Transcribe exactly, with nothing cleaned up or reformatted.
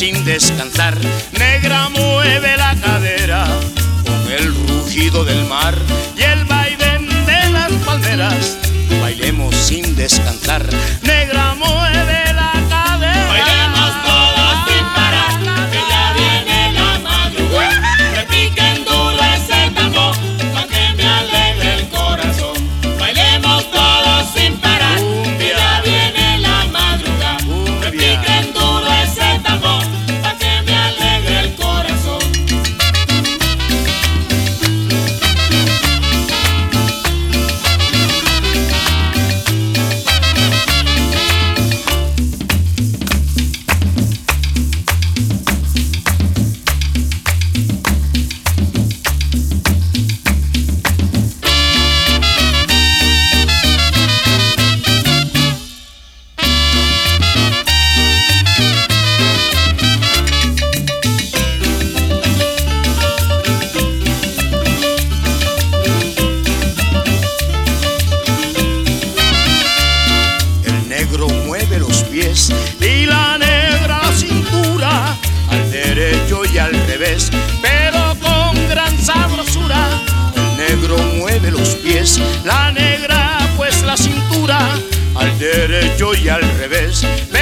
sin descansar. Negra mueve la cadera con el rugido del mar y el vaivén de las palmeras. Bailemos sin descansar. Negra mueve la cadera. Bailemos todos sin parar, que ya viene la madrugada. Repiquen duro ese tambor, pa' que me alegre el corazón. Bailemos todos sin parar, que ya viene la madrugada. Repiquen duro ese tambor, pa' que me alegre el corazón. Y la negra la cintura, al derecho y al revés, pero con gran sabrosura. El negro mueve los pies, la negra pues la cintura, al derecho y al revés.